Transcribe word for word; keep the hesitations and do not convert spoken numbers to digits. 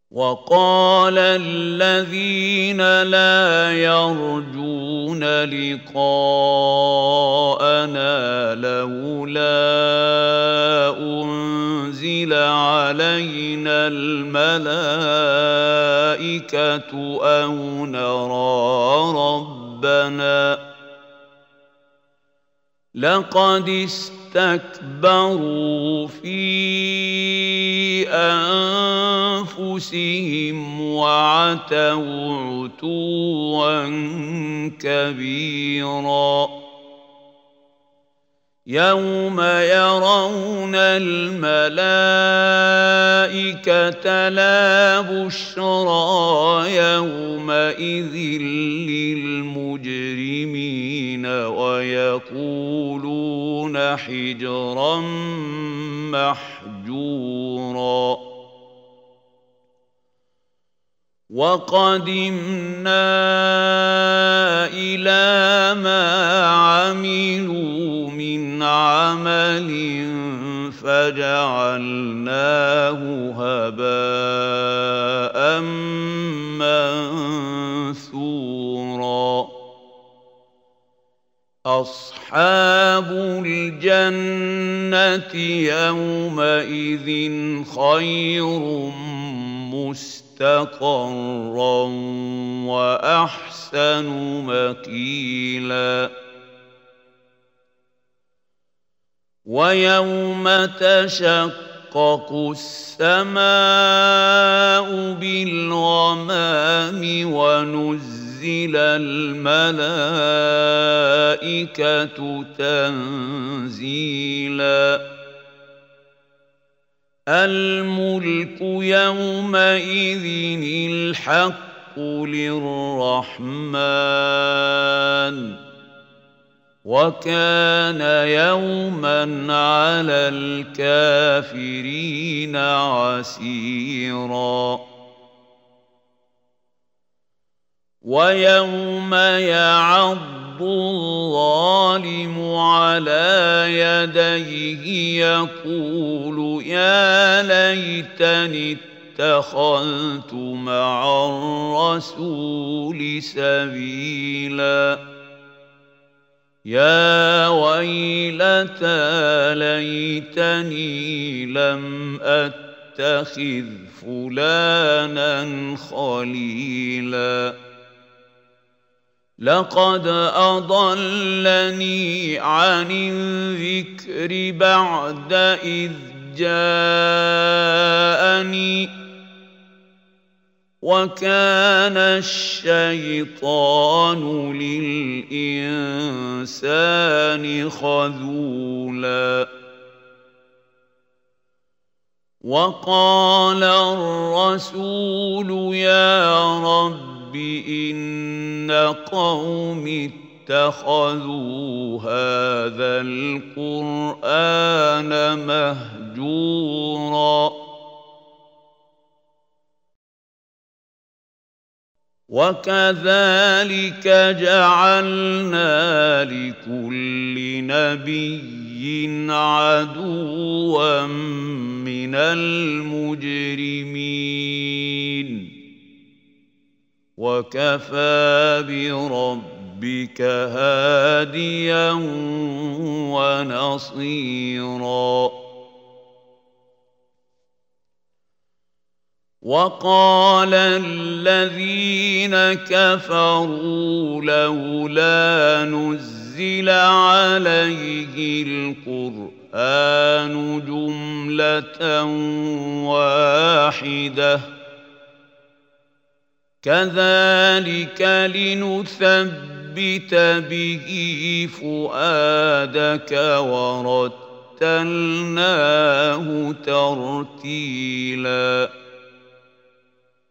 وقال الذين لا يرجون لقاءنا لولا أنزل علينا الملائكة أو نرى ربنا لقد استكبروا في أنفسهم وعتوا عتوا كبيرا يوم يرون الملائكة لا بشرى يومئذ للمجرمين ويقولون حجرا محجورا وقدمنا إلى ما عملوا من عمل فجعلناه هباء منثورا أصحاب الجنة يومئذ خير مستقرا وأحسن مقيلا ويوم تشقق السماء بالغمام ونزل الملائكة تنزيلا الملك يومئذ الحق للرحمن وكان يوما على الكافرين عسيرا ويوم يعض الظالم على يديه يقول يا ليتني اتخذت مع الرسول سبيلا يا ويلتى ليتني لم أتخذ فلانا خليلا لقد أضلني عن الذكر بعد إذ جاءني وكان الشيطان للإنسان خذولا وقال الرسول يا رب إن قوم اتخذوا هذا القرآن مهجورا وكذلك جعلنا لكل نبي عدوا من المجرمين وكفى بربك هاديا ونصيرا وقال الذين كفروا لولا نزل عليه القرآن جملة واحدة كذلك لنثبت به فؤادك ورتلناه ترتيلا